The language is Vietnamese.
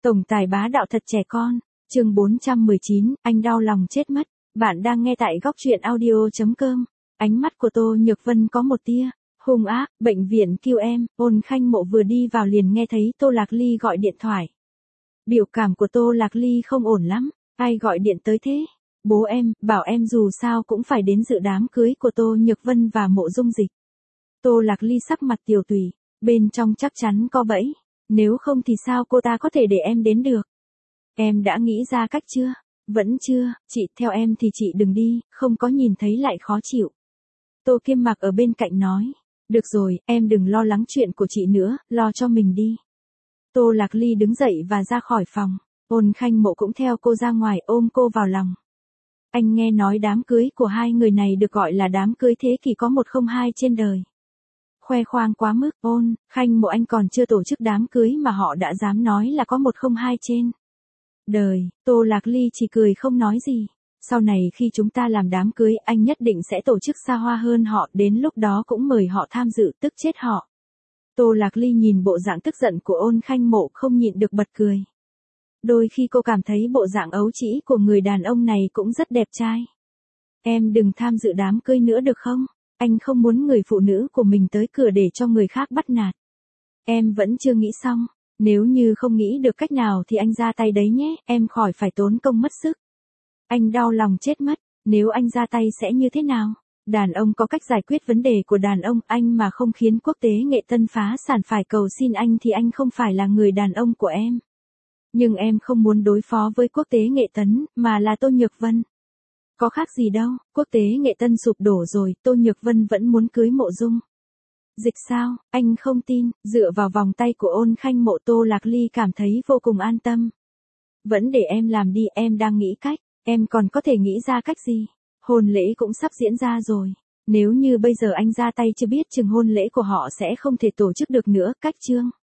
Tổng tài bá đạo thật trẻ con. Chương 419, anh đau lòng chết mất. Bạn đang nghe tại góc truyện audio.com. Ánh mắt của Tô Nhược Vân có một tia hung ác. Bệnh viện kêu em. Ôn Khanh Mộ vừa đi vào liền nghe thấy Tô Lạc Ly gọi điện thoại. Biểu cảm của Tô Lạc Ly không ổn lắm. Ai gọi điện tới thế? Bố em, bảo em dù sao cũng phải đến dự đám cưới của Tô Nhược Vân và Mộ Dung Dịch. Tô Lạc Ly sắc mặt tiều tụy, bên trong chắc chắn có bẫy. Nếu không thì sao cô ta có thể để em đến được? Em đã nghĩ ra cách chưa? Vẫn chưa, chị, theo em thì chị đừng đi, không có nhìn thấy lại khó chịu. Tô Kiêm Mặc ở bên cạnh nói. Được rồi, em đừng lo lắng chuyện của chị nữa, lo cho mình đi. Tô Lạc Ly đứng dậy và ra khỏi phòng. Ôn Khanh Mộ cũng theo cô ra ngoài ôm cô vào lòng. Anh nghe nói đám cưới của hai người này được gọi là đám cưới thế kỷ có 102 trên đời. Khoe khoang quá mức. Ôn Khanh Mộ, anh còn chưa tổ chức đám cưới mà họ đã dám nói là có 102 trên đời. Tô Lạc Ly chỉ cười không nói gì. Sau này khi chúng ta làm đám cưới anh nhất định sẽ tổ chức xa hoa hơn họ, đến lúc đó cũng mời họ tham dự, tức chết họ. Tô Lạc Ly nhìn bộ dạng tức giận của Ôn Khanh Mộ không nhịn được bật cười. Đôi khi cô cảm thấy bộ dạng ấu trĩ của người đàn ông này cũng rất đẹp trai. Em đừng tham dự đám cưới nữa được không? Anh không muốn người phụ nữ của mình tới cửa để cho người khác bắt nạt. Em vẫn chưa nghĩ xong. Nếu như không nghĩ được cách nào thì anh ra tay đấy nhé, em khỏi phải tốn công mất sức. Anh đau lòng chết mất, nếu anh ra tay sẽ như thế nào? Đàn ông có cách giải quyết vấn đề của đàn ông, anh mà không khiến quốc tế nghệ tân phá sản phải cầu xin anh thì anh không phải là người đàn ông của em. Nhưng em không muốn đối phó với quốc tế nghệ tấn, mà là Tô Nhược Vân. Có khác gì đâu, quốc tế nghệ tân sụp đổ rồi, Tô Nhược Vân vẫn muốn cưới Mộ Dung Dịch sao? Anh không tin. Dựa vào vòng tay của Ôn Khanh Mộ, Tô Lạc Ly cảm thấy vô cùng an tâm. Vẫn để em làm đi, em đang nghĩ cách. Em còn có thể nghĩ ra cách gì? Hôn lễ cũng sắp diễn ra rồi. Nếu như bây giờ anh ra tay chưa biết chừng hôn lễ của họ sẽ không thể tổ chức được nữa. Cách chương